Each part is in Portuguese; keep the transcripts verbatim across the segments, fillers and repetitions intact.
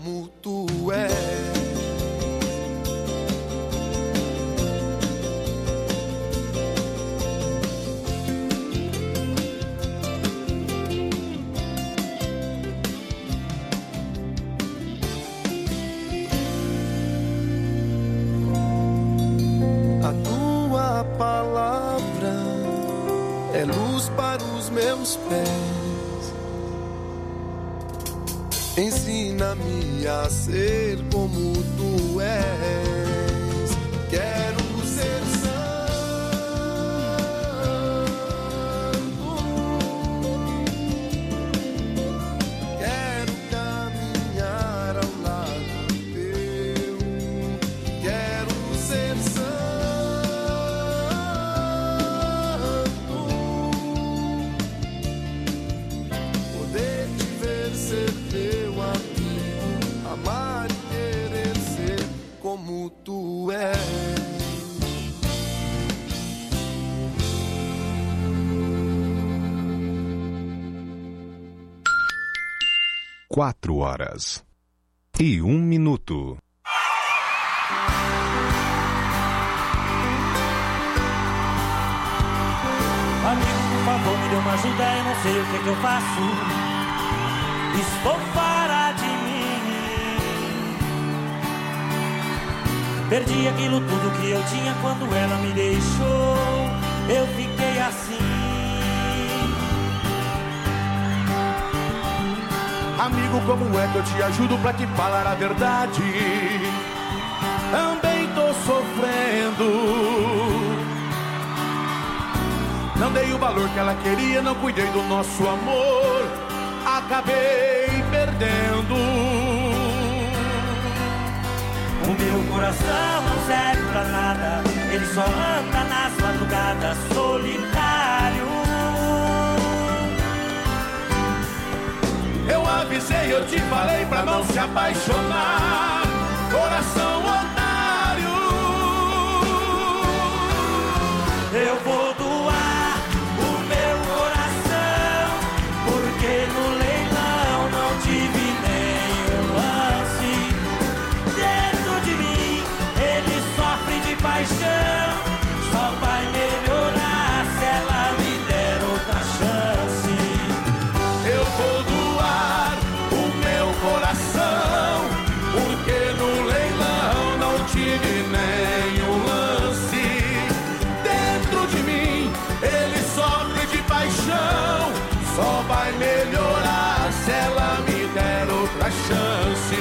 como tu és. Palavra é luz para os meus pés. Ensina-me a ser como tu és. Quero ser santo. Quero caminhar ao lado teu. Quero ser santo. Amar e querer ser como tu és. Quatro horas e um minuto. Amigo, por favor, me dê uma ajuda, eu não sei o que é que eu faço. Estou fora de mim. Perdi aquilo tudo que eu tinha quando ela me deixou. Eu fiquei assim. Amigo, como é que eu te ajudo pra te falar a verdade? Também tô sofrendo. Não dei o valor que ela queria, não cuidei do nosso amor. Acabei perdendo. O meu coração não serve pra nada. Ele só anda nas madrugadas solitário. Eu avisei, eu te falei pra não se apaixonar. Coração otário. Eu vou doar o meu coração, porque no leilão não tive nem um lance. Dentro de mim ele sofre de paixão. Só vai melhorar se ela me der outra chance. Eu vou doar o meu coração, porque no leilão não tive nenhum lance. Dentro de mim ele sofre de paixão. Só vai melhorar se ela me der outra chance.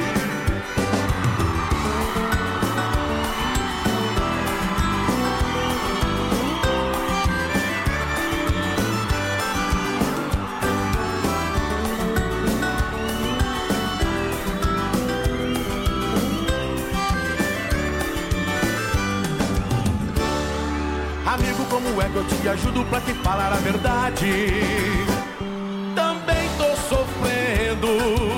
Amigo, como é que eu te ajudo pra te falar a verdade? Também tô sofrendo.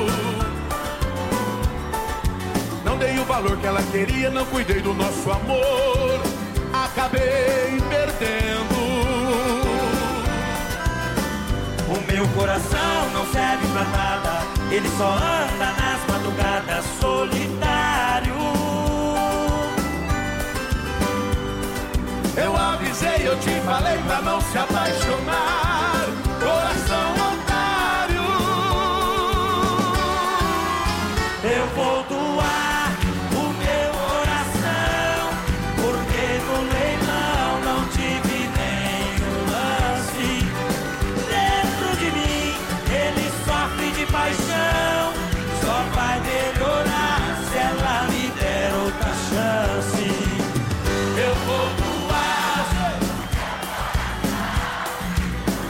Não dei o valor que ela queria, não cuidei do nosso amor. Acabei perdendo. O meu coração não serve pra nada. Ele só anda nas madrugadas solitário. Eu avisei, eu te falei pra não se apaixonar. Coração otário. Eu vou doar o meu coração, porque no leilão não tive nenhum lance. Dentro de mim ele sofre de paixão. Só vai melhorar se ela me der outra chance. Eu vou doar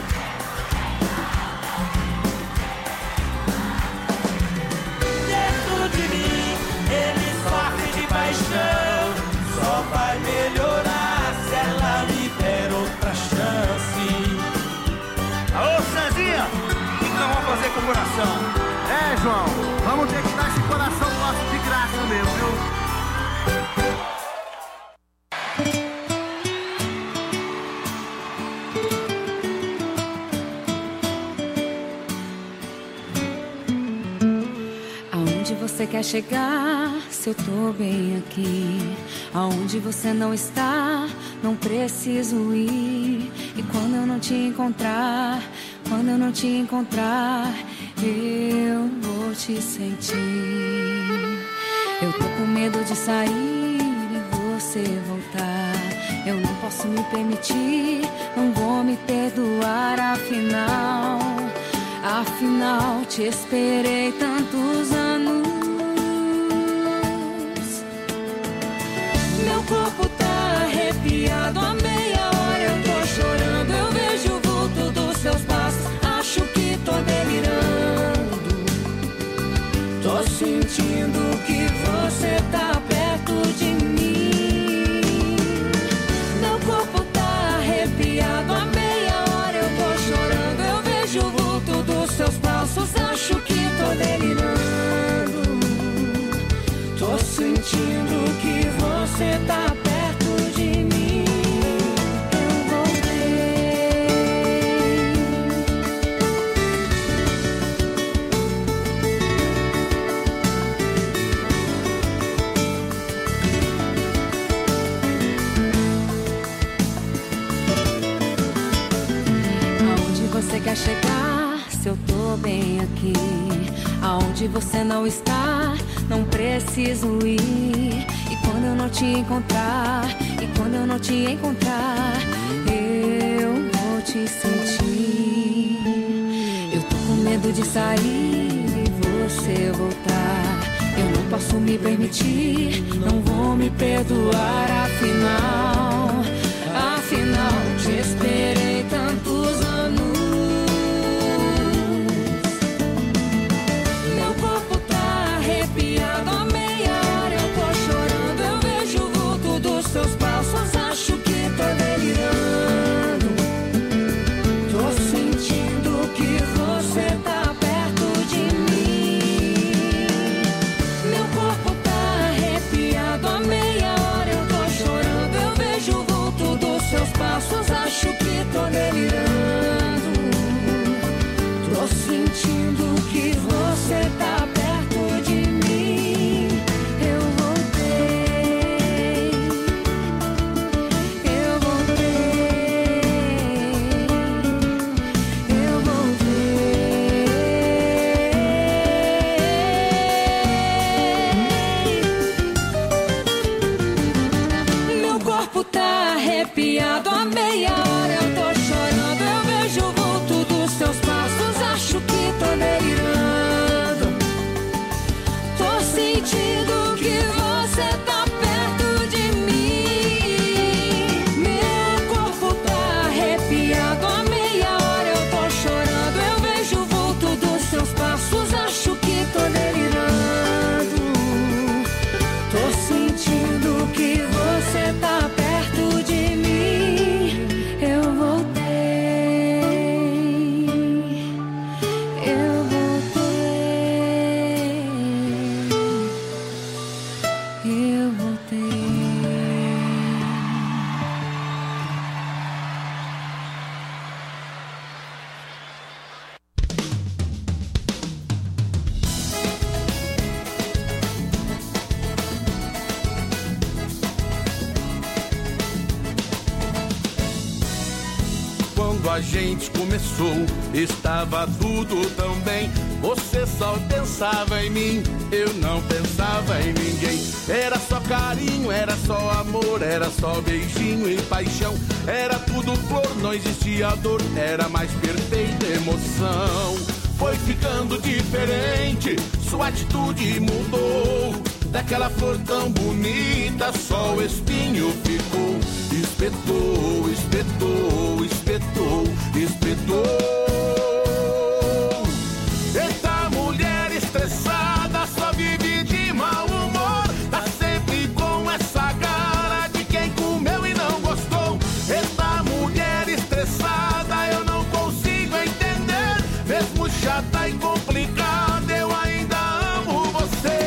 você quer chegar, se eu tô bem aqui. Aonde você não está, não preciso ir. E quando eu não te encontrar, quando eu não te encontrar, eu vou te sentir. Eu tô com medo de sair e você voltar. Eu não posso me permitir, não vou me perdoar. Afinal, afinal te esperei tantos anos. Meu corpo tá arrepiado, a meia hora eu tô chorando. Eu vejo o vulto dos seus passos, acho que tô delirando. Tô sentindo que você tá perto de mim. Meu corpo tá arrepiado, a meia hora eu tô chorando. Eu vejo o vulto dos seus passos, acho que tô delirando. Tô sentindo que você tá perto de mim. Eu voltei. Aonde você quer chegar, se eu tô bem aqui. Aonde você não está, não preciso ir. E quando eu não te encontrar, e quando eu não te encontrar, eu vou te sentir. Eu tô com medo de sair e você voltar. Eu não posso me permitir, não vou me perdoar. Afinal, afinal te esperei tantos anos. Meu corpo tá arrepiado, a meia hora eu tô chorando. Eu vejo o vulto dos seus passos, acho que tô delirando. Tô sentindo que você tá perto de mim. Meu corpo tá arrepiado, a meia hora eu tô chorando. Eu vejo o vulto dos seus passos, acho que tô delirando. Tô sentindo que você tá perto de mim. Eu voltei. Eu voltei. Eu voltei. Meu corpo tá arrepiado, a meia hora eu tô chorando. Eu vejo o vulto dos seus passos, acho que tô delirando. Tô sentindo que você tá perto de mim. Meu corpo tá arrepiado, a meia hora eu tô chorando. Eu vejo o vulto dos seus passos, acho que tô delirando. Tô sentindo que você tá perto de mim. Eu voltei. Eu voltei. Eu voltei. Quando a gente começou, estava tudo tão bem. Você só pensava em mim, eu não pensava em ninguém. Era só carinho, era só amor, era só beijinho e paixão. Era tudo flor, não existia dor, era mais perfeita emoção. Foi ficando diferente, sua atitude mudou. Daquela flor tão bonita, só o espinho ficou. Espetou, espetou, espetou, espetou. Essa mulher estressada só vive de mau humor. Tá sempre com essa cara de quem comeu e não gostou. Essa mulher estressada eu não consigo entender. Mesmo chata e complicada, eu ainda amo você.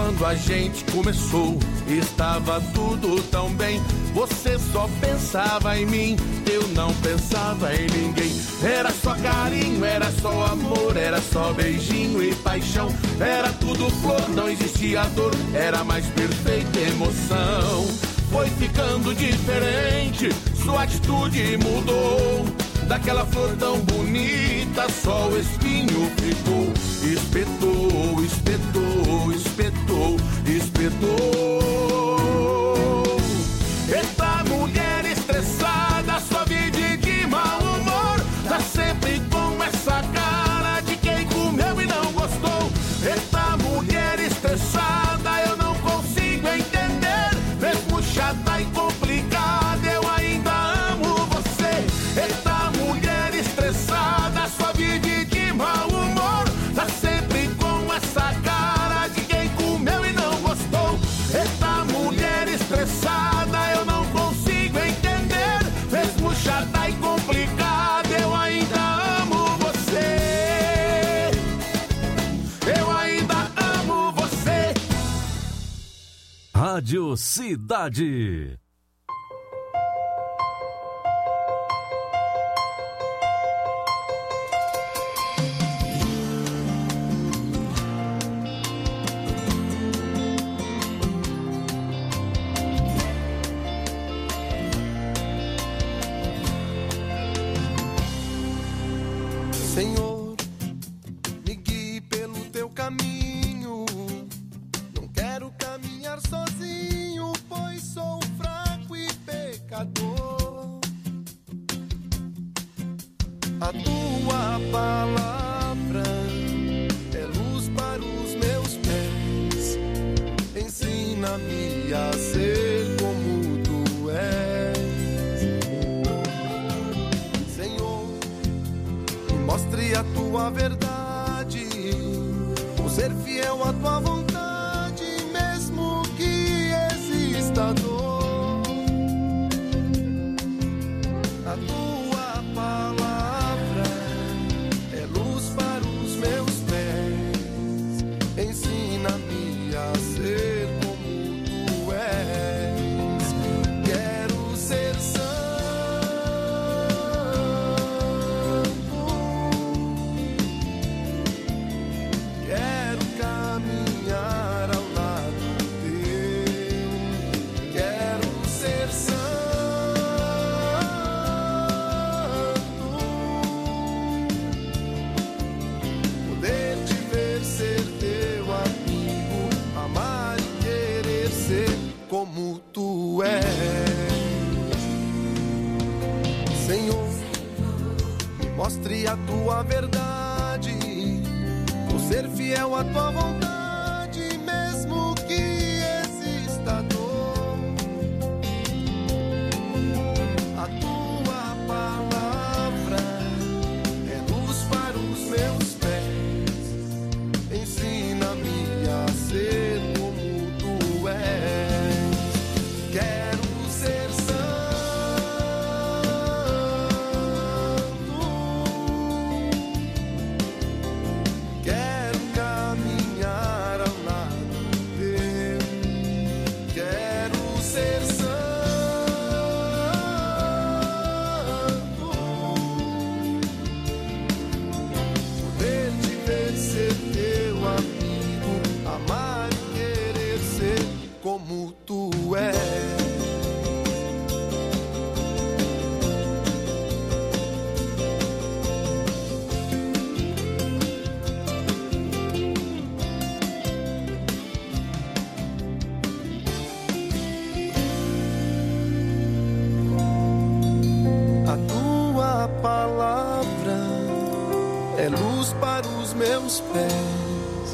quando a gente começou, estava tudo tão bem. Você só pensava em mim, eu não pensava em ninguém. Era só carinho, era só amor, era só beijinho e paixão. Era tudo flor, não existia dor, era mais perfeita emoção. Foi ficando diferente, sua atitude mudou. Daquela flor tão bonita, só o espinho ficou. Espetou, espetou, espetou, espetou. Eita mulher estressada, só vive de mau humor. Tá sempre com essa cara de quem comeu e não gostou. Eita mulher estressada, eu não consigo entender. Mesmo chata e complicada, eu ainda amo você. Eita mulher estressada, só vive de mau humor. Tá sempre com essa cara de quem comeu e não gostou. Eita mulher estressada, eu não consigo entender. Mesmo chata e complicada, eu ainda amo você. Eu ainda amo você. Rádio Cidade. Senhor, me guie pelo teu caminho. Não quero caminhar sozinho, pois sou fraco e pecador. A tua palavra é luz para os meus pés. Ensina-me a ser como tu és. Senhor, mostre a tua verdade, por ser fiel à tua vontade, mesmo que exista dor. A tua palavra é luz para os meus pés. Ensina-me a ser como tu és. Quero ser santo. Quero caminhar ao lado teu. Quero ser santo. Poder te ver, ser teu amigo, amar e querer ser como tu és. Senhor, me mostre a tua verdade, por ser fiel à tua vontade, mesmo que exista dor. A tua palavra é luz para os meus pés. Ensina-me a ser como tu és. Quero ser santo. Quero caminhar ao lado teu. Quero ser santo. Poder te ver, ser teu amigo, amar e querer ser como tu és. A tua palavra é luz para os meus pés.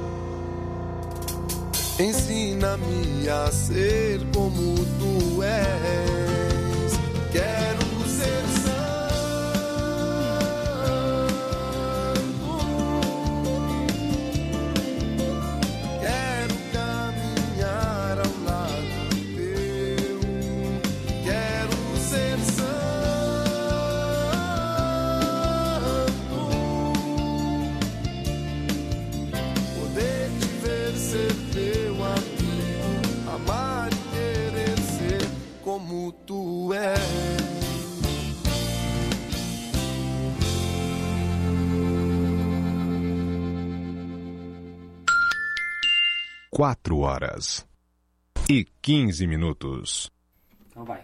Ensina-me a ser como tu és. Quero ser santo. Quero caminhar ao lado teu. Quero ser santo. Poder te ver, ser teu Quatro horas e quinze minutos. Então vai.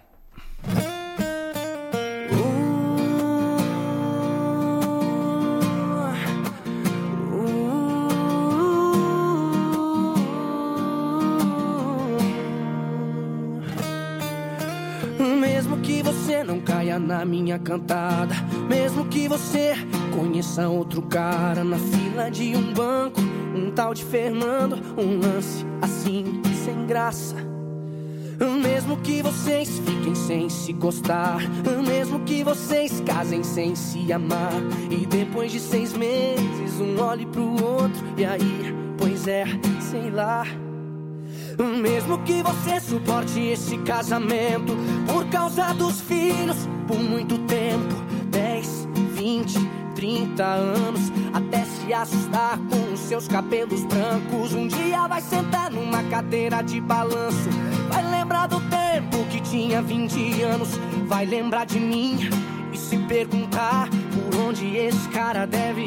Mesmo que você não caia na minha cantada, mesmo que você conheça outro cara na fila de um banco, um tal de Fernando, um lance assim, sem graça. Mesmo que vocês fiquem sem se gostar, mesmo que vocês casem sem se amar, e depois de seis meses um olhe pro outro, e aí, pois é, sei lá. Mesmo que você suporte esse casamento por causa dos filhos por muito tempo, dez, vinte, trinta anos, até se assustar com os seus cabelos brancos. Um dia vai sentar numa cadeira de balanço, vai lembrar do tempo que tinha vinte anos, vai lembrar de mim e se perguntar por onde esse cara deve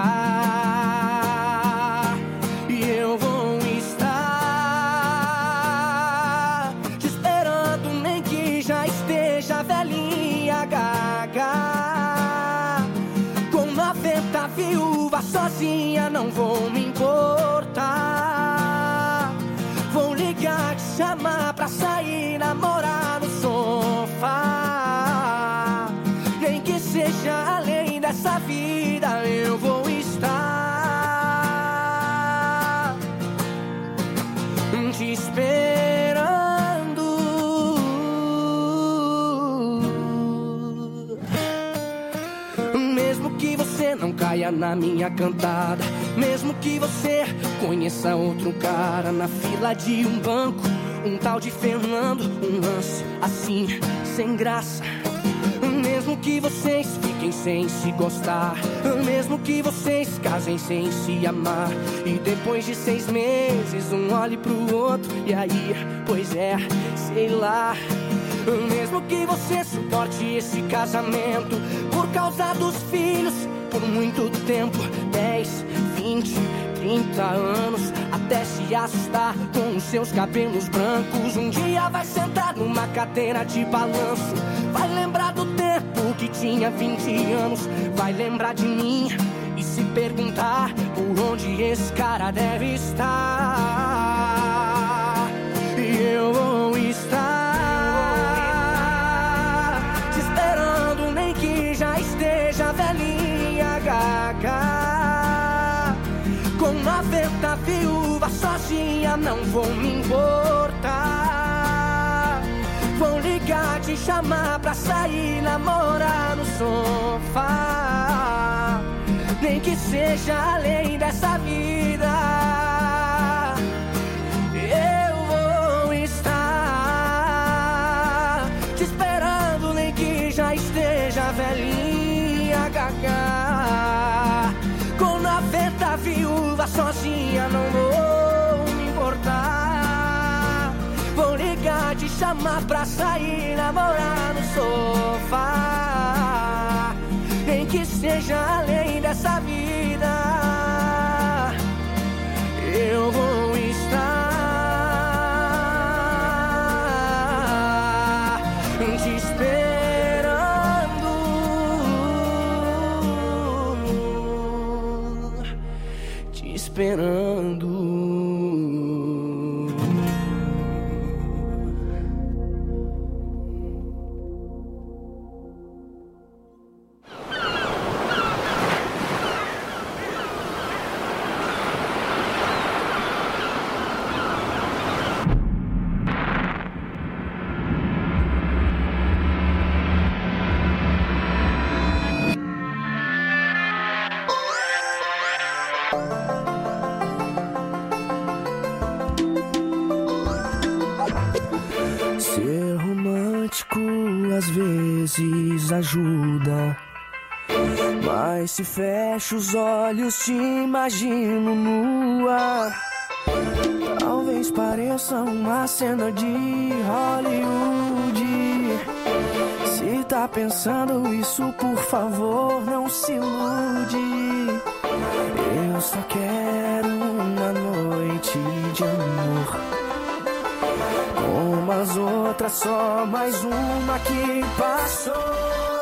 estar. E eu vou estar te esperando, nem que já esteja velhinha, gaga, com noventa viúva sozinha, não vou me importar. Vou ligar, te chamar pra sair, namorar no sofá. Nem que seja além dessa vida, eu vou estar te esperando. Mesmo que você não caia na minha cantada, mesmo que você conheça outro cara na fila de um banco, um tal de Fernando, um lance assim, sem graça. Mesmo que vocês fiquem sem se gostar, mesmo que vocês casem sem se amar, e depois de seis meses um olhe pro outro, e aí, pois é, sei lá. Mesmo que você suporte esse casamento por causa dos filhos por muito tempo, dez, vinte, trinta anos, até se assustar com os seus cabelos brancos. Um dia vai sentar numa cadeira de balanço, vai lembrar do tempo que tinha vinte anos, vai lembrar de mim e se perguntar por onde esse cara deve estar. E eu vou estar te esperando, nem que já esteja velhinha, gaga, com noventa viúvas sozinha, não vou me importar. Vou ligar, te chamar pra sair, namorar no sofá. Nem que seja além dessa vida, eu vou estar te esperando, nem que já esteja velhinha, gaga, com noventa viúvas sozinha, não vou me importar. Vou ligar, te chamar pra sair, namorar no sofá. Nem que seja além dessa vida, eu vou estar te esperando, te esperando. Ser romântico às vezes ajuda, mas se fecho os olhos te imagino nua. Talvez pareça uma cena de Hollywood. Se tá pensando isso, por favor, não se ilude. Eu só quero uma noite de amor. outra, só mais uma que passou.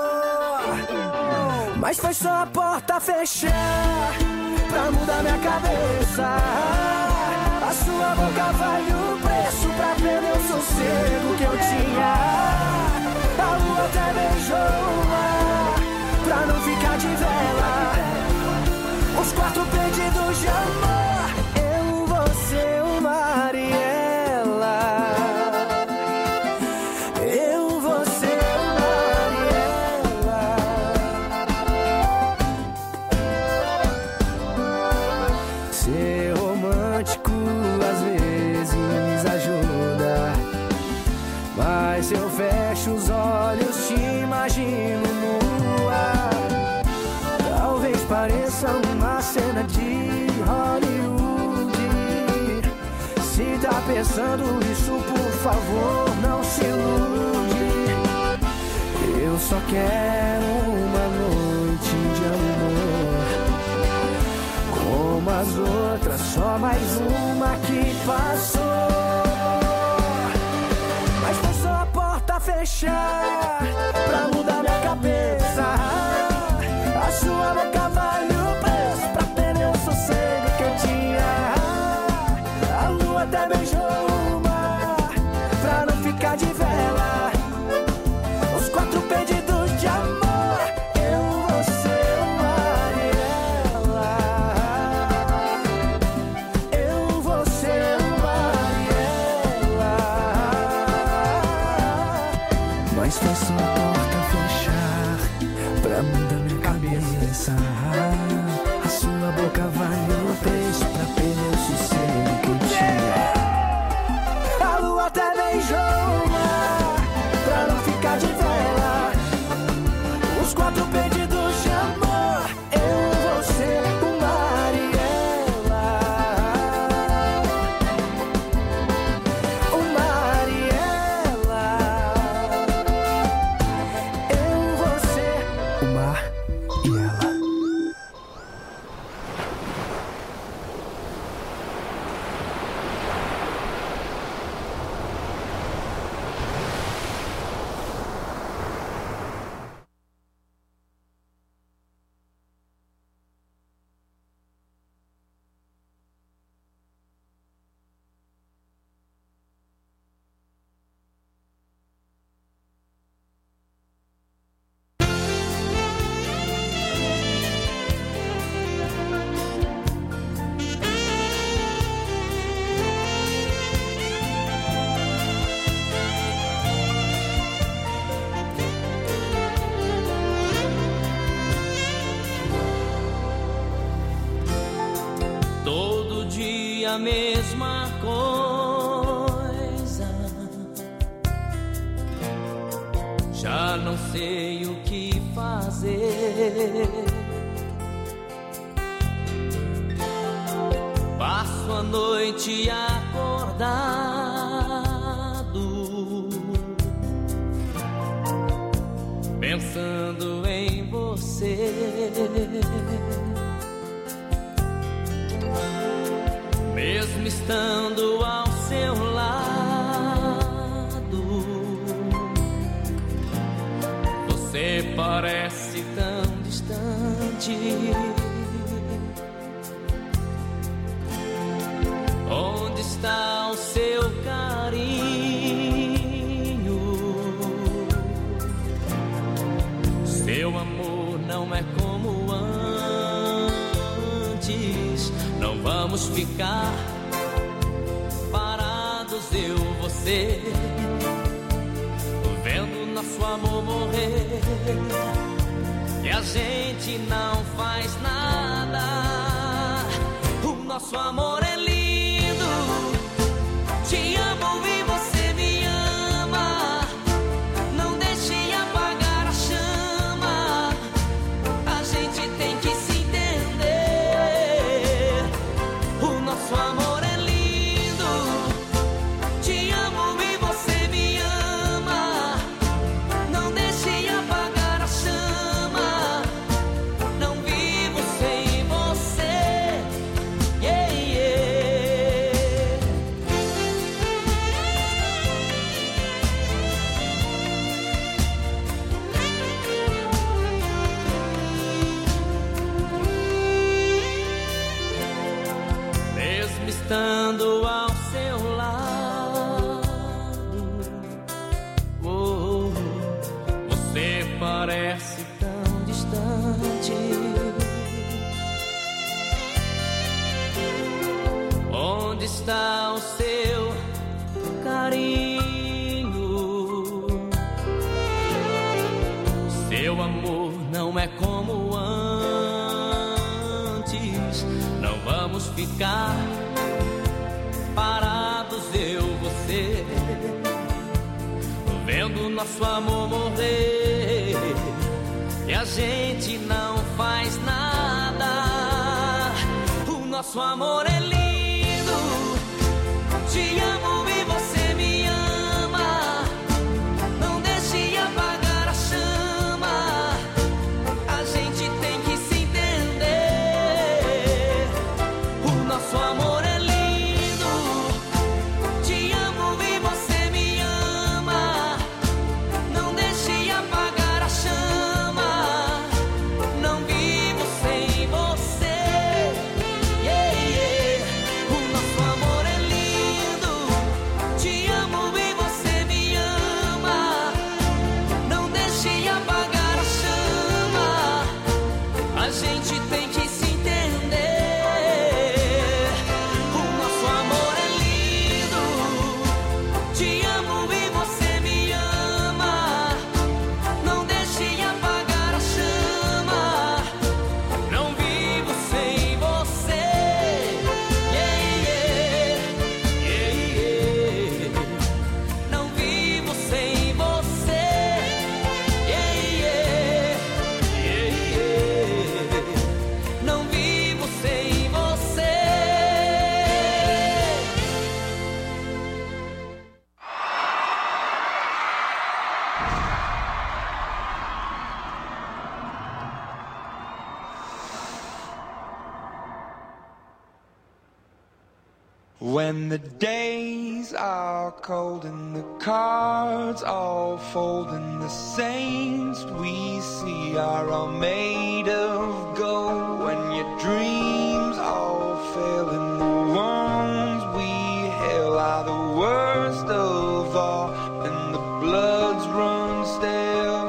Mas foi só a porta fechar pra mudar minha cabeça. A sua boca vale o preço pra perder o sossego que eu tinha. A lua até beijou o mar pra não ficar de vela. Os quatro pedidos de amor, eu, você, o mar e ela. Eu, você, o mar e ela. Ser romântico às vezes ajuda, mas se eu fecho os olhos te imagino nua. Talvez pareça uma cena de Hollywood. Se tá pensando isso, por favor, não se ilude. Eu só quero uma noite de amor como as outras, só mais uma que passou. Mas foi só a porta fechar pra mudar minha cabeça. A sua boca vale o preço pra perder o sossego que eu tinha. A lua até beijou o mar pra não ficar de vela. Os quatro pedidos de amor, eu, você, o mar e ela. Eu, você, o mar e ela. Mas foi só a porta fechar pra mudar minha cabeça. A sua boca vale o preço pra perder o sossego que eu tinha. A lua até beijou o mar pra não ficar de vela. Os quatro pedidos de amor, eu, você, o mar e ela. O mar e ela. Eu, você, o mar e ela. Todo dia a mesma coisa. Já não sei o que fazer. Passo a noite acordado, pensando em você. Mesmo estando ao seu lado, você parece tão distante. Onde está o seu carinho? Seu amor não é como antes. Não vamos ficar parados, eu, você, vendo nosso amor morrer. E a gente não faz nada. O nosso amor é lindo. Te amo e você me ama. Não deixe apagar a chama. A gente tem que se entender. O nosso amor é lindo. Te amo e você me ama. Não deixe apagar a chama. Não vivo sem você. Yeah, yeah. estando ao seu lado. Oh, você parece tão distante. Onde está o seu carinho? Seu amor não é como antes. Não vamos ficar parados, eu, você, vendo nosso amor morrer, e a gente não faz nada. O nosso amor é lindo. Te amo e você me ama. Não deixe apagar a chama. A gente tem que se entender. O nosso amor é lindo. Te amo e você me ama. Não deixe apagar a chama. Não vivo sem você. Yeah, yeah. O nosso amor é lindo. Te amo e você me ama. Não deixe apagar a chama. A gente tem que se entender. O nosso amor é lindo. Te amo e você me ama. Não deixe apagar a chama. Não vivo sem você. Yeah, yeah. Yeah, yeah. Não vivo sem você. Yeah, yeah. Yeah, yeah. Não vivo sem você. When the days are cold and the cards all fold and the saints we see are all made of gold, when your dreams all fail and the ones we hail are the worst of all and the bloods run stale,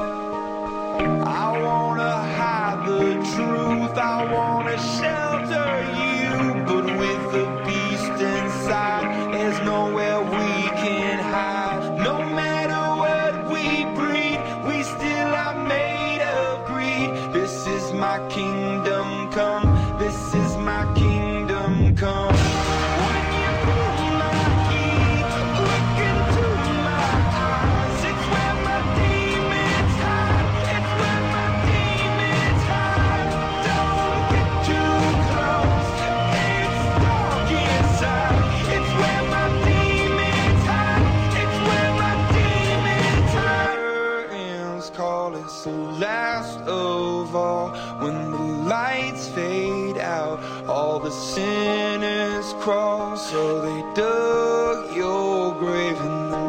I wanna hide the truth, I wanna shelter you, but with the beast inside, there's nowhere we can hide. No matter what we breed, we still are made of greed. This is my kingdom come, this is my kingdom come. When you pull my key, look into my eyes, it's where my demons hide, it's where my demons hide. Don't get too close, it's dark inside, it's where my demons hide, it's where my demons hide. Curtains call, it's the last of all. When the lights fade out, all the sinners crawl. So they dug your grave and the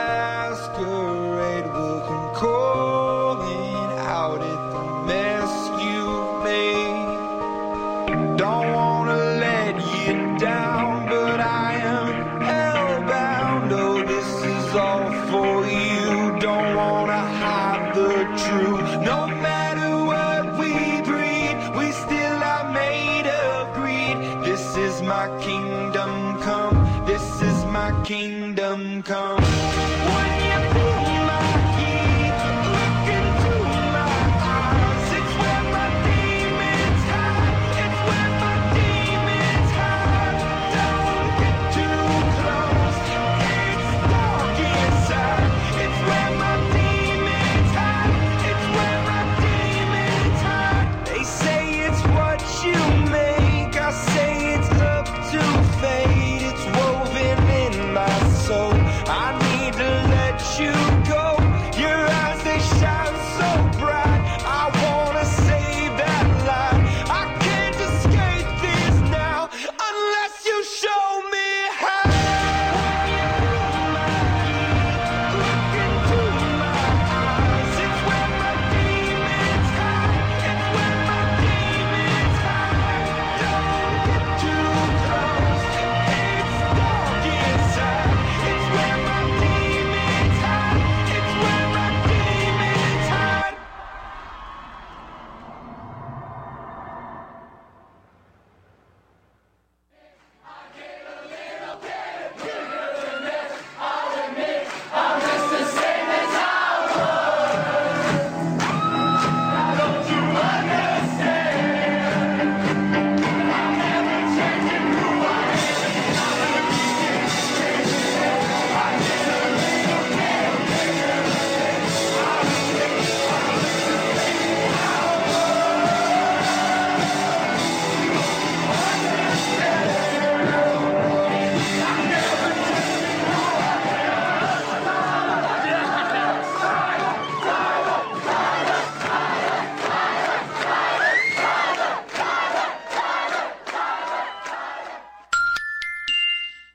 masquerade will come calling out at the mess you've made. Don't wanna let you down, but I am hellbound. Oh, this is all for you. Don't wanna hide the truth. No matter what we breed, we still are made of greed. This is my kingdom come, this is my kingdom come. When you pull my key, look into my eyes, it's where my demons hide, it's where my demons hide. Don't get too close, it's dark inside, it's where my demons hide, it's where my demons hide. They say it's what you make, I say it's up to fate. It's woven in my soul, I need to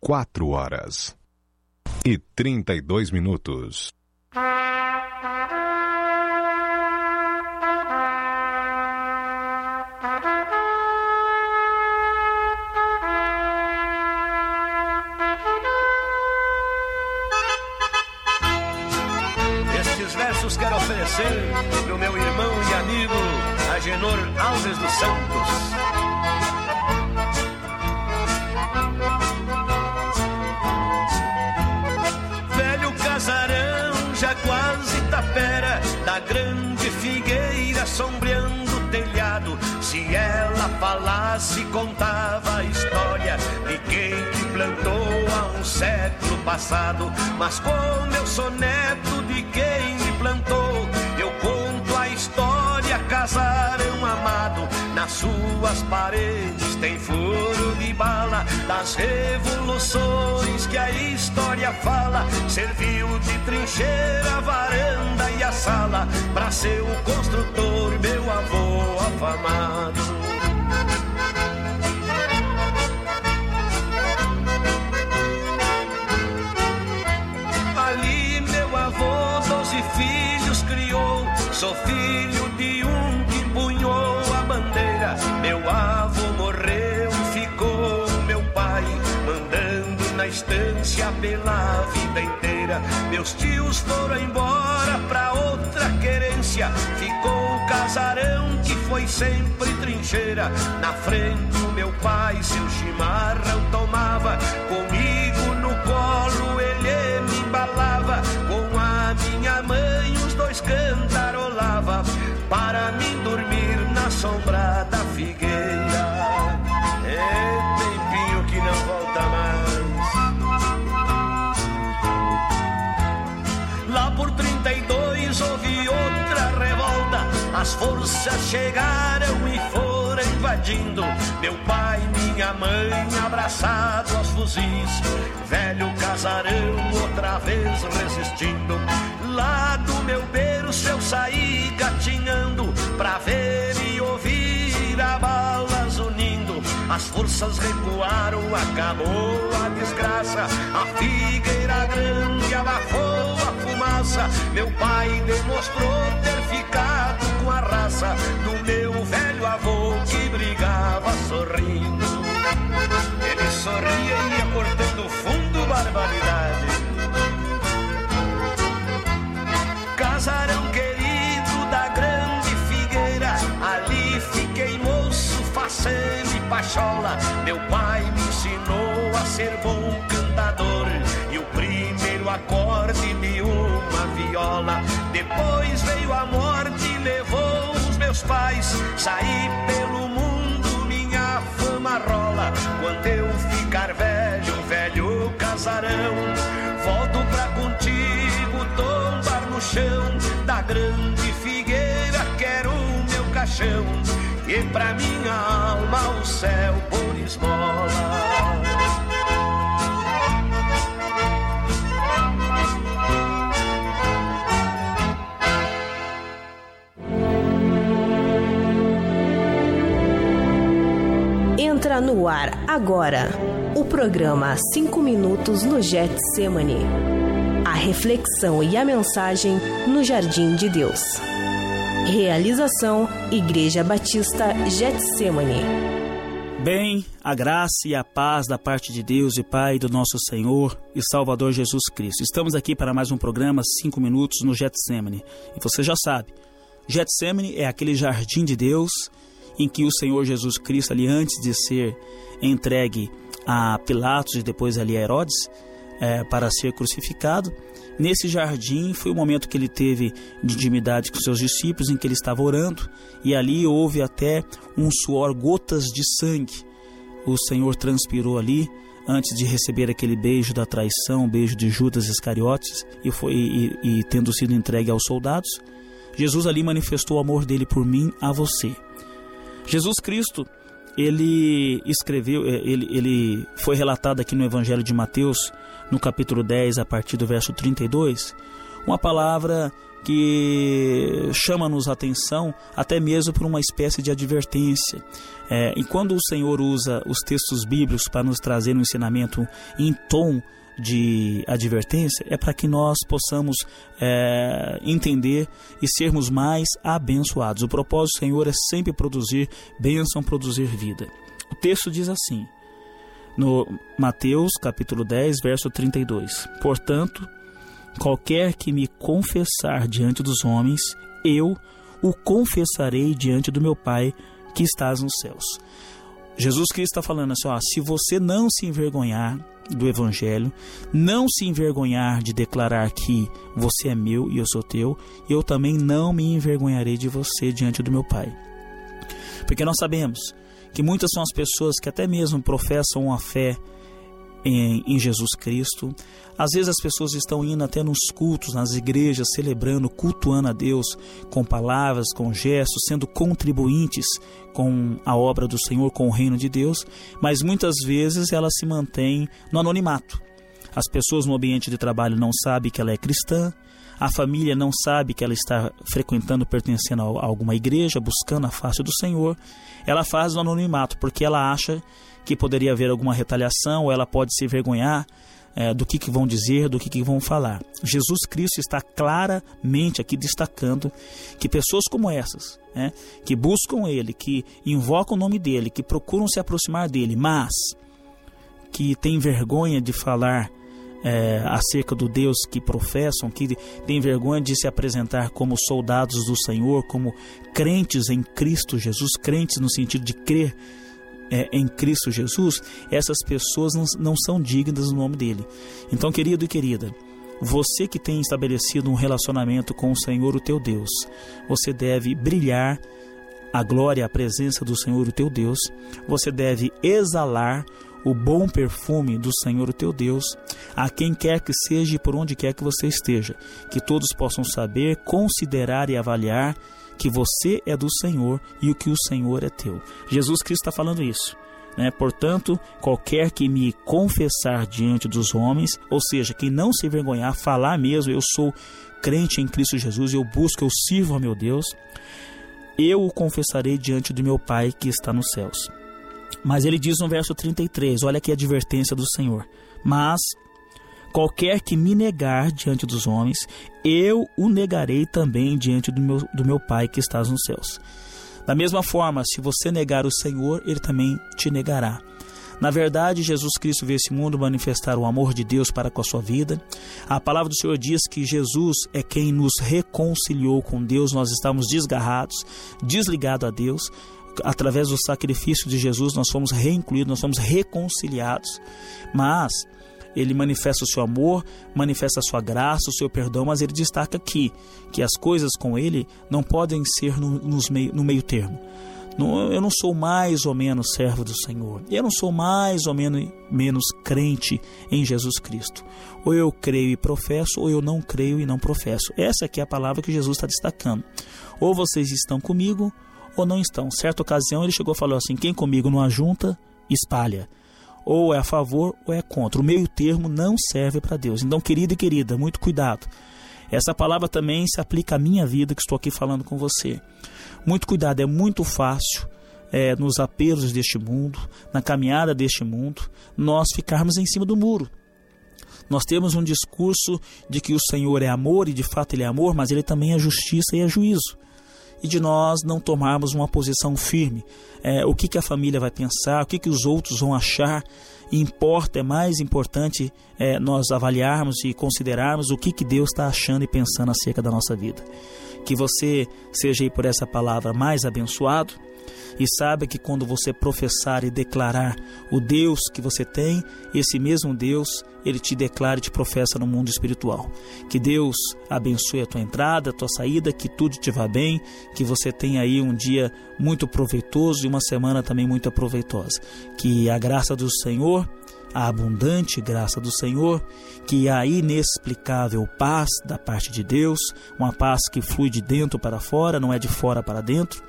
quatro horas e trinta e dois minutos. Estes versos quero oferecer pro meu irmão e amigo Agenor Alves dos Santos. Velho casarão, já quase tapera, da grande figueira sombreando o telhado. Se ela falasse, contava a história de quem lhe plantou há um século passado. Mas como eu sou neto de quem lhe plantou, eu conto a história, casarão amado. Nas suas paredes tem furo de bala das revoluções que a história fala. Serviu de trincheira a varanda e a sala pra seu construtor, meu avô afamado. Ali meu avô doze filhos criou, sou filho de um que empunhou a bandeira. Meu avô morreu e ficou meu pai, mandando na estância pela vida inteira. Meus tios foram embora pra outra querência, ficou o casarão que foi sempre trincheira. Na frente o meu pai seu chimarrão tomava, comigo no colo ele me embalava. Com a minha mãe os dois cantarolava, para mim dormir na sombra da figueira. É tempinho que não volta mais. Lá por trinta e dois houve outra revolta, as forças chegaram e foram invadindo. Meu pai e minha mãe abraçados aos fuzis, velho casarão outra vez resistindo. Lá do meu berço eu saí gatinhando, pra ver e ouvir a balas unindo. As forças recuaram, acabou a desgraça, a figueira grande abafou a fumaça. Meu pai demonstrou ter ficado com a raça do meu velho avô que brigava sorrindo. Ele sorria e ia cortando fundo, barbaridade. Casarão querido da grande figueira, ali fiquei moço, faceiro e pachola. Meu pai me ensinou a ser bom cantador e o primeiro acorde de uma viola. Depois veio a morte e levou os meus pais, saí pelo mundo, minha fama rola. Quando eu ficar velho, velho casarão, volto pra contigo tombar no chão da grande figueira, quero o meu caixão e pra minha alma o céu por esmola. Entra no ar agora o programa Cinco Minutos no Getsemane. A reflexão e a mensagem no Jardim de Deus. Realização Igreja Batista Getsemane. Bem, a graça e a paz da parte de Deus e Pai do nosso Senhor e Salvador Jesus Cristo. Estamos aqui para mais um programa Cinco Minutos no Getsemane. E você já sabe, Getsemane é aquele jardim de Deus em que o Senhor Jesus Cristo, ali antes de ser entregue a Pilatos e depois ali a Herodes, é, para ser crucificado, nesse jardim foi o momento que ele teve de intimidade com seus discípulos, em que ele estava orando, e ali houve até um suor, gotas de sangue. O Senhor transpirou ali, antes de receber aquele beijo da traição, o beijo de Judas Iscariotes, e, foi, e, e tendo sido entregue aos soldados, Jesus ali manifestou o amor dele por mim, a você. Jesus Cristo, ele escreveu, ele, ele foi relatado aqui no Evangelho de Mateus, no capítulo dez, a partir do verso trinta e dois, uma palavra que chama-nos a atenção até mesmo por uma espécie de advertência. É, e quando o Senhor usa os textos bíblicos para nos trazer um ensinamento em tom de advertência, é para que nós possamos é, entender e sermos mais abençoados. O propósito do Senhor é sempre produzir bênção, produzir vida. O texto diz assim, no Mateus capítulo dez, verso trinta e dois: portanto, qualquer que me confessar diante dos homens, eu o confessarei diante do meu Pai que estás nos céus. Jesus Cristo está falando assim, ó, se você não se envergonhar do Evangelho, não se envergonhar de declarar que você é meu e eu sou teu, eu também não me envergonharei de você diante do meu Pai. Porque nós sabemos que muitas são as pessoas que até mesmo professam a fé Em, em Jesus Cristo. Às vezes as pessoas estão indo até nos cultos, nas igrejas, celebrando, cultuando a Deus com palavras, com gestos, sendo contribuintes com a obra do Senhor, com o reino de Deus, mas muitas vezes ela se mantém no anonimato. As pessoas no ambiente de trabalho não sabem que ela é cristã, a família não sabe que ela está frequentando, pertencendo a alguma igreja, buscando a face do Senhor. Ela faz no anonimato porque ela acha que poderia haver alguma retaliação, ou ela pode se envergonhar é, do que, que vão dizer, do que, que vão falar. Jesus Cristo está claramente aqui destacando que pessoas como essas, né, que buscam Ele, que invocam o nome dEle, que procuram se aproximar dEle, mas que têm vergonha de falar é, acerca do Deus que professam, que têm vergonha de se apresentar como soldados do Senhor, como crentes em Cristo Jesus, crentes no sentido de crer É, em Cristo Jesus, essas pessoas não, não são dignas do nome dele. Então, querido e querida, você que tem estabelecido um relacionamento com o Senhor, o teu Deus, você deve brilhar a glória, a presença do Senhor, o teu Deus. Você deve exalar o bom perfume do Senhor, o teu Deus, a quem quer que seja e por onde quer que você esteja, que todos possam saber, considerar e avaliar que você é do Senhor e o que o Senhor é teu. Jesus Cristo está falando isso, né? Portanto, qualquer que me confessar diante dos homens, ou seja, quem não se envergonhar, falar mesmo, eu sou crente em Cristo Jesus, eu busco, eu sirvo a meu Deus, eu o confessarei diante do meu Pai que está nos céus. Mas ele diz no verso trinta e três, olha aqui a advertência do Senhor: mas qualquer que me negar diante dos homens, eu o negarei também diante do meu, do meu Pai que estás nos céus. Da mesma forma, se você negar o Senhor, Ele também te negará. Na verdade, Jesus Cristo veio a esse mundo manifestar o amor de Deus para com a sua vida. A palavra do Senhor diz que Jesus é quem nos reconciliou com Deus. Nós estávamos desgarrados, desligados a Deus. Através do sacrifício de Jesus, nós fomos reincluídos, nós fomos reconciliados. Mas Ele manifesta o seu amor, manifesta a sua graça, o seu perdão, mas Ele destaca aqui que as coisas com Ele não podem ser no, nos meio, no meio termo. Não, eu não sou mais ou menos servo do Senhor, eu não sou mais ou menos, menos crente em Jesus Cristo. Ou eu creio e professo, ou eu não creio e não professo. Essa aqui é a palavra que Jesus está destacando. Ou vocês estão comigo, ou não estão. Certa ocasião Ele chegou e falou assim: quem comigo não ajunta, espalha. Ou é a favor ou é contra. O meio termo não serve para Deus. Então, querido e querida, muito cuidado. Essa palavra também se aplica à minha vida, que estou aqui falando com você. Muito cuidado, é muito fácil é, nos apelos deste mundo, na caminhada deste mundo, nós ficarmos em cima do muro. Nós temos um discurso de que o Senhor é amor, e de fato Ele é amor, mas Ele também é justiça e é juízo. E de nós não tomarmos uma posição firme. É, o que, que a família vai pensar, o que, que os outros vão achar. Importa, é mais importante é, nós avaliarmos e considerarmos o que, que Deus está achando e pensando acerca da nossa vida. Que você seja aí por essa palavra mais abençoado, e saiba que quando você professar e declarar o Deus que você tem, esse mesmo Deus, Ele te declara e te professa no mundo espiritual. Que Deus abençoe a tua entrada, a tua saída, que tudo te vá bem, que você tenha aí um dia muito proveitoso e uma semana também muito proveitosa. Que a graça do Senhor, a abundante graça do Senhor, que a inexplicável paz da parte de Deus, uma paz que flui de dentro para fora, não é de fora para dentro,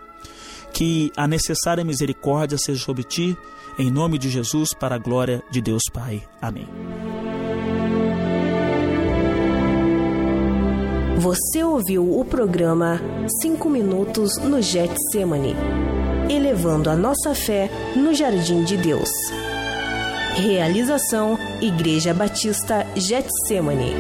que a necessária misericórdia seja sobre ti, em nome de Jesus, para a glória de Deus Pai. Amém. Você ouviu o programa cinco minutos no Getsemane, elevando a nossa fé no Jardim de Deus. Realização Igreja Batista Getsemane.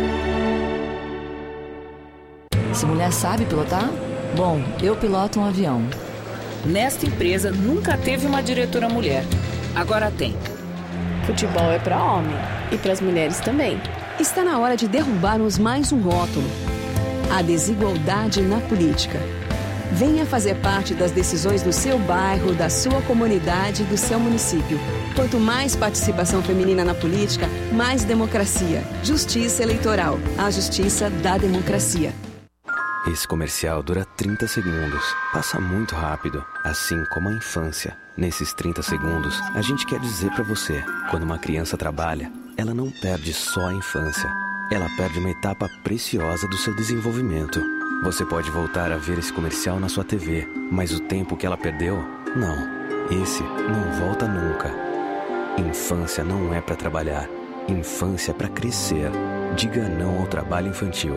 Essa mulher sabe pilotar? Bom, eu piloto um avião. Nesta empresa nunca teve uma diretora mulher. Agora tem. Futebol é para homem e para as mulheres também. Está na hora de derrubarmos mais um rótulo: a desigualdade na política. Venha fazer parte das decisões do seu bairro, da sua comunidade, do seu município. Quanto mais participação feminina na política, mais democracia. Justiça eleitoral. A justiça da democracia. Esse comercial dura trinta segundos. Passa muito rápido, assim como a infância. Nesses trinta segundos, a gente quer dizer pra você: quando uma criança trabalha, ela não perde só a infância. Ela perde uma etapa preciosa do seu desenvolvimento. Você pode voltar a ver esse comercial na sua T V, mas o tempo que ela perdeu, não. Esse não volta nunca. Infância não é pra trabalhar. Infância é pra crescer. Diga não ao trabalho infantil.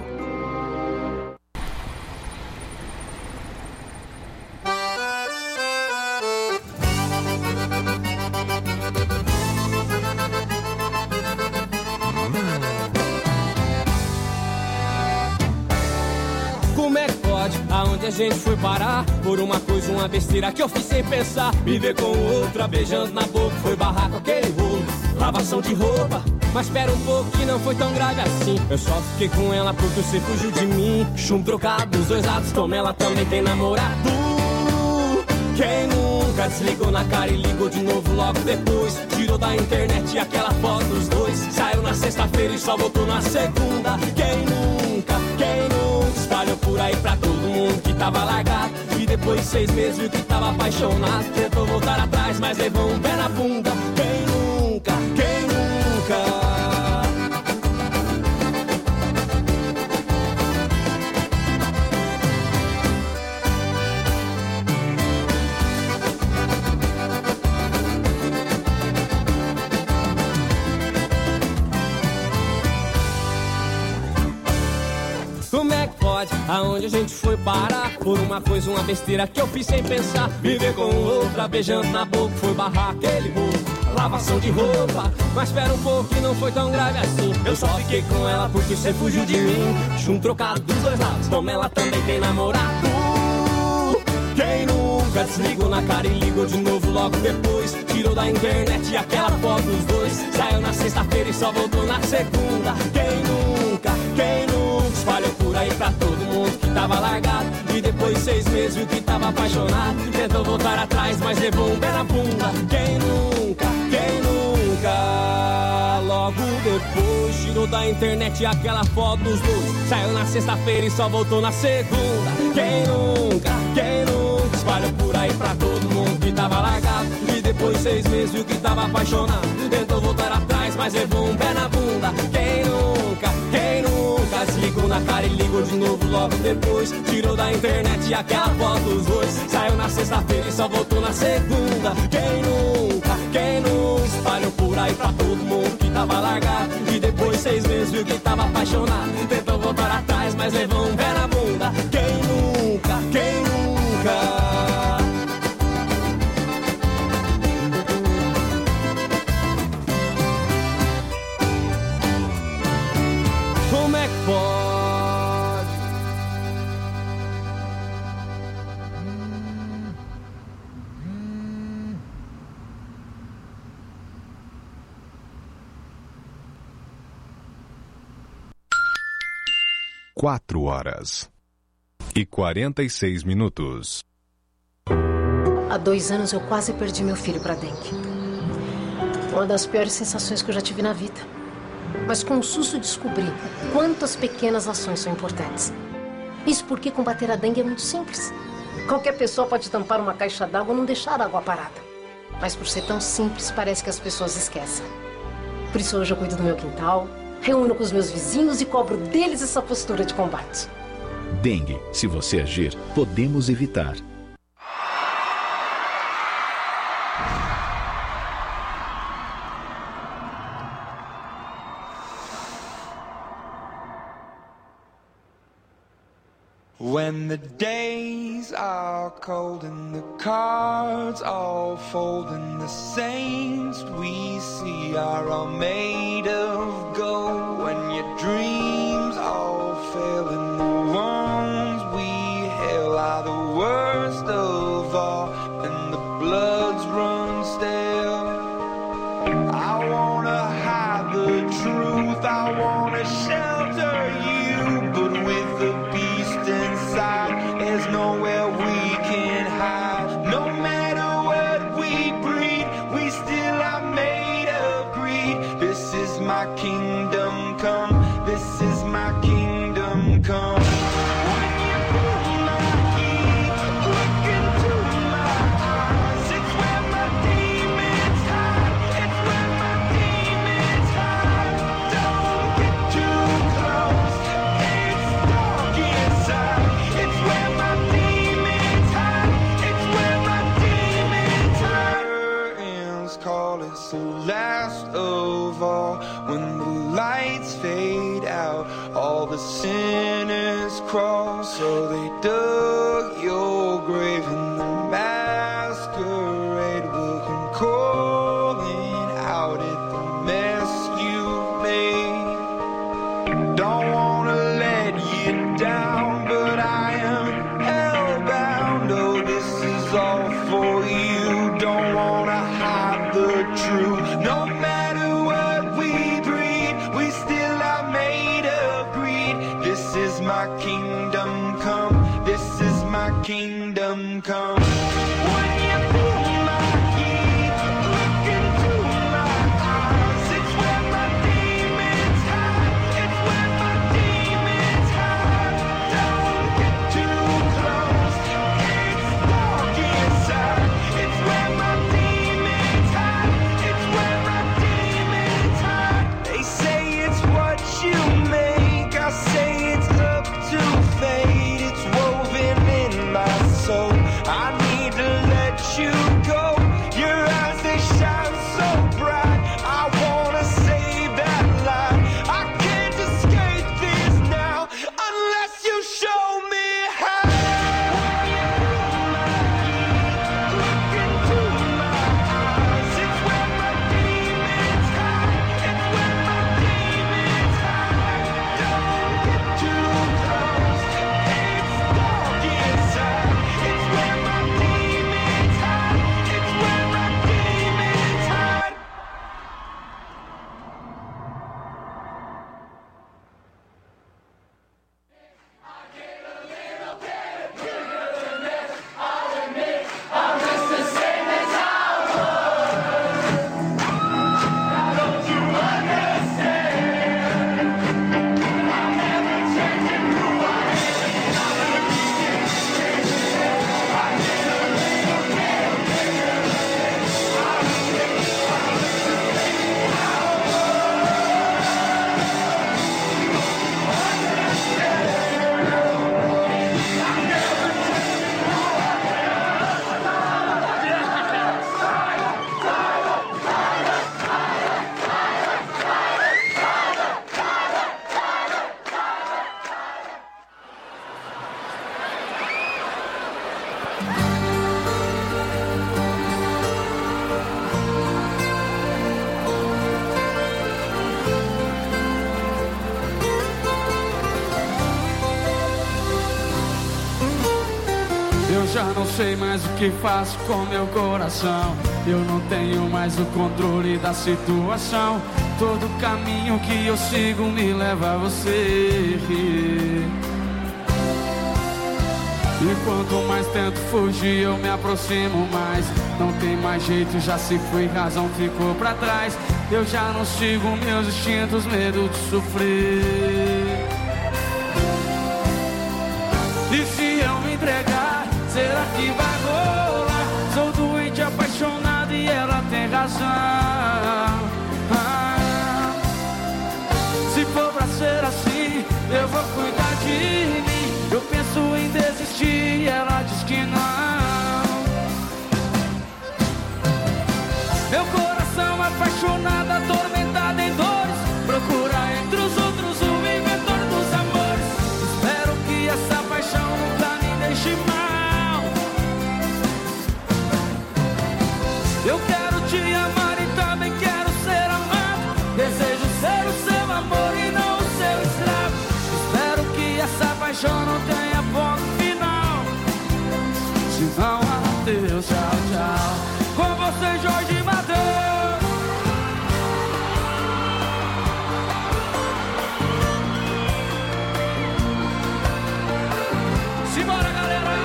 A gente foi parar por uma coisa, uma besteira que eu fiz sem pensar. Me ver com outra, beijando na boca, foi barraco aquele rolo, lavação de roupa. Mas espera um pouco que não foi tão grave assim. Eu só fiquei com ela porque você fugiu de mim. Chum trocado dos dois lados, como ela também tem namorado. Quem nunca desligou na cara e ligou de novo logo depois? Tirou da internet aquela foto dos dois. Saiu na sexta-feira e só voltou na segunda. Quem nunca, quem nunca espalhou por aí pra todo mundo que tava largado, e depois de seis meses viu que tava apaixonado. Tentou voltar atrás, mas levou um pé na bunda. Quem nunca, quem nunca? Como é que pode? Aonde a gente foi parar? Por uma coisa, uma besteira que eu fiz sem pensar. Viver com outra, beijando na boca, foi barrar aquele bolo, lavação de roupa. Mas espera um pouco que não foi tão grave assim. Eu só fiquei com ela porque você fugiu de mim. Chum trocado dos dois lados, como ela também tem namorado. Quem nunca desligou na cara e ligou de novo logo depois? Tirou da internet aquela foto dos dois. Saiu na sexta-feira e só voltou na segunda. Quem nunca, quem nunca espalhou por aí pra todo mundo que tava largado, e depois de seis meses viu que tava apaixonado. Tentou voltar atrás, mas levou um pé na bunda. Quem nunca, quem nunca? Logo depois tirou da internet aquela foto dos dois. Saiu na sexta-feira e só voltou na segunda. Quem nunca, quem nunca espalhou por aí pra todo mundo que tava largado, e depois de seis meses viu que tava apaixonado. Tentou voltar atrás, mas levou um pé na bunda. Quem nunca, quem nunca desligou na cara e ligou de novo logo depois? Tirou da internet aquela foto dos dois. Saiu na sexta-feira e só voltou na segunda. Quem nunca, quem nunca espalhou por aí pra todo mundo que tava largado, e depois de seis meses viu que tava apaixonado. Tentou voltar atrás, mas levou um pé na bunda. Quem nunca, quem nunca? Como é que pode? Quatro horas e quarenta e seis minutos. Há dois anos eu quase perdi meu filho para dengue. Uma das piores sensações que eu já tive na vida. Mas com o susto descobri quantas pequenas ações são importantes. Isso porque combater a dengue é muito simples. Qualquer pessoa pode tampar uma caixa d'água ou não deixar a água parada. Mas por ser tão simples, parece que as pessoas esquecem. Por isso hoje eu cuido do meu quintal, reúno com os meus vizinhos e cobro deles essa postura de combate. Dengue, se você agir, podemos evitar. When the days are cold and the cards all fold and the saints we see are all made of gold, when your dreams all fail and the ones we hail are the worst of all and the bloods run stale, I wanna hide the truth, I wanna shelter you, but with the beast inside, there's nowhere we can hide. No matter what we breed, we still are made of greed. This is my kingdom come, this is my kingdom come. When you pull my key, look into my eyes, it's where my demons hide, it's where my demons hide. Don't get too close, it's dark inside, it's where my demons hide, it's where my demons hide. Curtains call, it's the last of all. When the lights fade out, all the sinners crawl. So they dug your grave and the masquerade will come calling out at the mess you've made. Don't wanna let you down, but I am hellbound. Oh, this is all for you. Don't wanna hide the truth. No matter what we breed, we still are made of greed. This is my kingdom come, this is my kingdom come. When you pull my key, look into my eyes, it's where my demons hide, it's where my demons hide. Don't get too close, it's dark inside, it's where my demons hide, it's where my demons hide. They say it's what you make, I say it's up to fate, it's woven in my soul. I need to let you go, your eyes they shine so bright, I wanna save that light. I can't escape this now, unless you show me how. Look into my eyes, it's where my demons hide, it's where my demons hide. Don't get too close, it's dark inside, it's where my demons hide, it's where my demons hide. Eu já não sei mais o que faço com meu coração. Eu não tenho mais o controle da situação. Todo caminho que eu sigo me leva a você. E quanto mais tento fugir, eu me aproximo mais. Não tem mais jeito, já se foi, razão ficou pra trás. Eu já não sigo meus instintos, medo de sofrer. E se eu me entregar, será que vai rolar? Sou doente, apaixonado e ela tem razão. Ah, se for pra ser assim, eu vou cuidar de mim. Eu penso em desistir e ela diz que não. Meu coração apaixonado, atormentado em dores, procura entre os outros o inventor dos amores. Espero que essa paixão paixão não tenha ponto final. Se não, adeus, tchau, tchau. Com você, Jorge Mateus. Simbora, galera.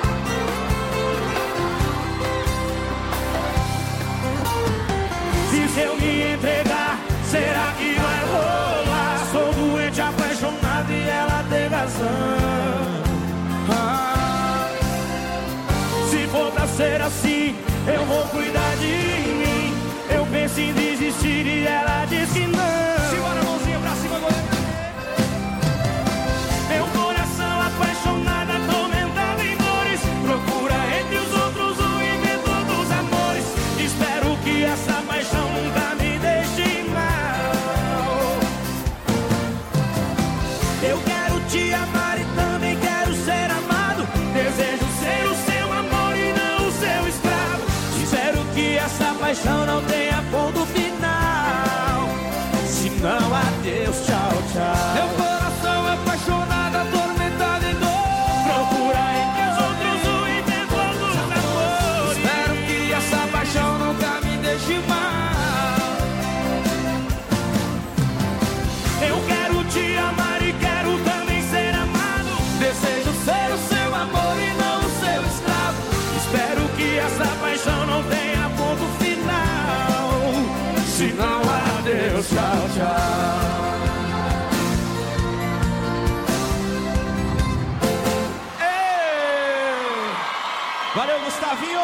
E se eu me entregar, será que vai rolar? Sou doente, apaixonado e ela tem razão. Ah, se for pra ser assim, eu vou cuidar de mim. Eu penso em desistir e ela diz que não. Simbora, mãozinha pra cima, goleiro. Meu coração apaixonado, atormentado em dores, procura entre os outros o inventor dos amores. Espero que essa paixão nunca me deixe mal. Eu quero te amar e também quero ser amado. Desejo ser o seu amor e não o seu escravo. Espero que essa paixão não tenha ponto final. Se não, adeus, tchau, tchau. Meu coração apaixonado, atormentado em dor, procura entre os outros o inventor dos amores. Espero que essa paixão nunca me deixe mal. Eu quero te amar e quero também ser amado. Desejo ser o seu amor e não o seu escravo. Espero que essa paixão não tenha ponto final. Se não, adeus, tchau, tchau. Valeu, Gustavinho!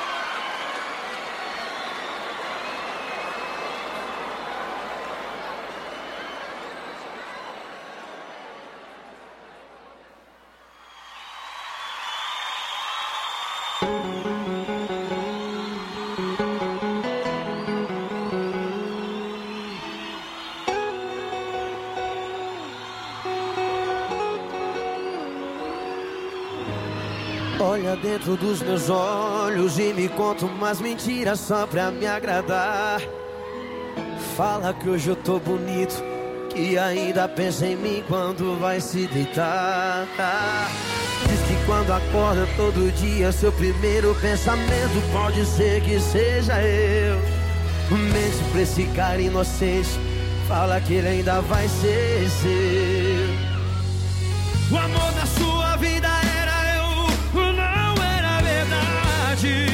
Olha dentro dos meus olhos e me conta umas mentiras só pra me agradar. Fala que hoje eu tô bonito, que ainda pensa em mim quando vai se deitar. Diz que quando acorda todo dia, seu primeiro pensamento pode ser que seja eu. Mente pra esse cara inocente, fala que ele ainda vai ser seu. O amor da sua vida era eu, não era verdade.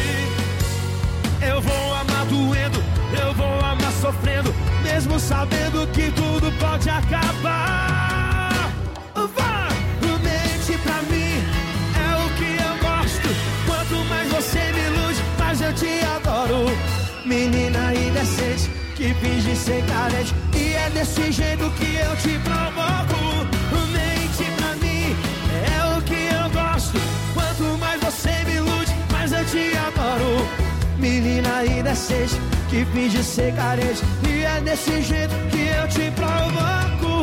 Eu vou amar doendo, eu vou amar sofrendo, mesmo sabendo que tudo pode acabar. Vá, mente pra mim, é o que eu gosto. Quanto mais você me ilude, mais eu te adoro. Menina indecente, que finge ser carente, e é desse jeito que eu te provoco. Mente pra mim, é o que eu gosto. Quanto mais você me ilude, mais eu te adoro. Menina indecente, que finge ser carente, e é desse jeito que eu te provoco.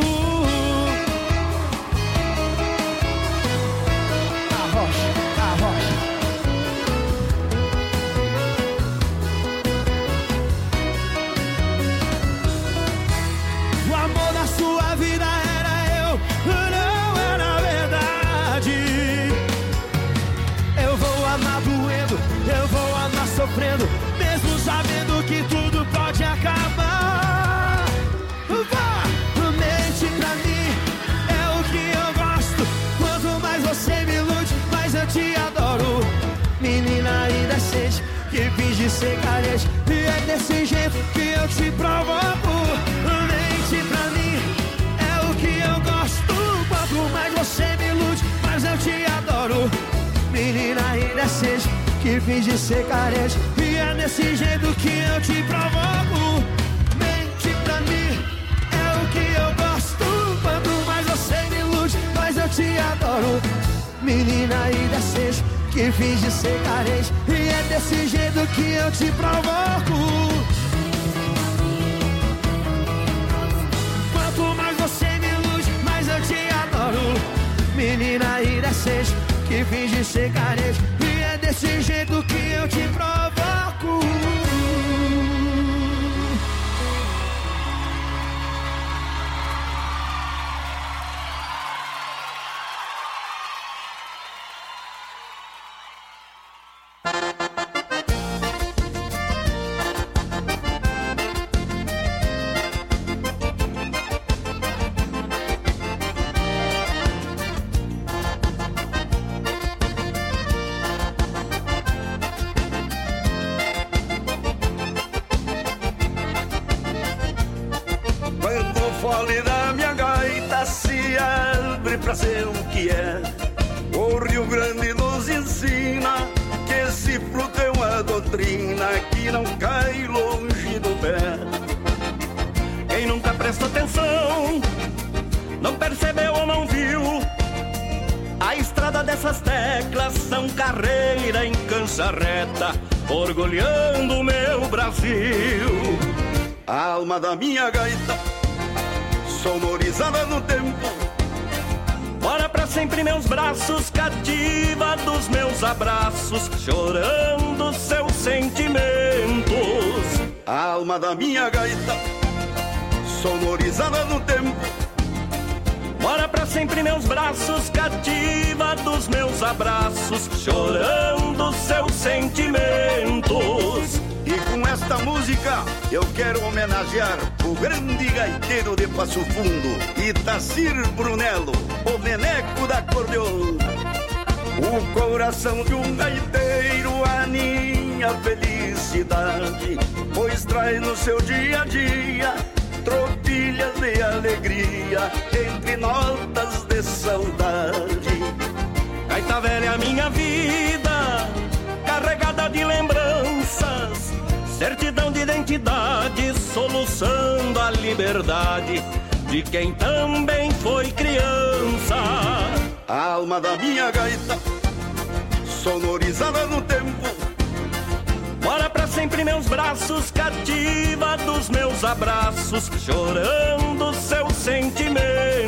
Arrocha, arrocha. O amor da sua vida era eu, não era verdade. Eu vou amar doendo, eu vou amar sofrendo, mesmo sabendo que tudo pode acabar. Vá, mente pra mim, é o que eu gosto. Quanto mais você me ilude, mais eu te adoro. Menina indecente, que finge ser carente, e é desse jeito que eu te provoco. Mente pra mim, é o que eu gosto. Quanto mais você me ilude, mais eu te adoro. Menina indecente, que finge ser carente, e é desse jeito que eu te provoco. Mente pra mim, é o que eu gosto. Quanto mais você me ilude, mais eu te adoro. Menina indecente, que finge ser carente, e é desse jeito que eu te provoco. Quanto mais você me ilude, mais eu te adoro. Menina indecente, que finge ser carente, e é desse jeito que eu te provoco. fole da minha gaita se abre pra ser o que é. O Rio Grande nos ensina que esse fruto é uma doutrina que não cai longe do pé. Quem nunca prestou atenção, não percebeu ou não viu, a estrada dessas teclas são carreira em cancha reta, orgulhando o meu Brasil. A alma da minha gaita, sonorizada no tempo, mora pra sempre em meus braços, cativa dos meus abraços, chorando seus sentimentos. A alma da minha gaita, sonorizada no tempo, mora pra sempre em meus braços, cativa dos meus abraços, chorando seus sentimentos. E com esta música eu quero homenagear o grande gaiteiro de Passo Fundo, Itacir Brunello, o neneco da acordeona. O coração de um gaiteiro aninha felicidade, pois traz no seu dia a dia tropilhas de alegria entre notas de saudade. Gaita velha, minha vida, carregada de lembranças, certidão de identidade, soluçando a liberdade de quem também foi criança. A alma da minha gaita, sonorizada no tempo, mora pra sempre em meus braços, cativa dos meus abraços, chorando seus sentimentos.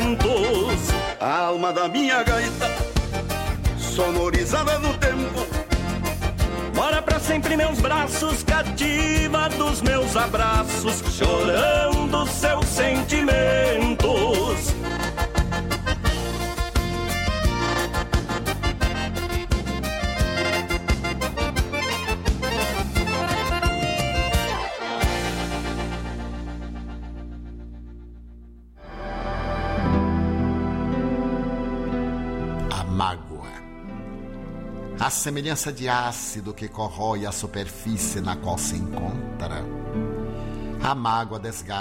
A alma da minha gaita, sonorizada no tempo, mora pra sempre em meus braços, cativa dos meus abraços, chorando seus sentimentos. A semelhança de ácido que corrói a superfície na qual se encontra, a mágoa desgasta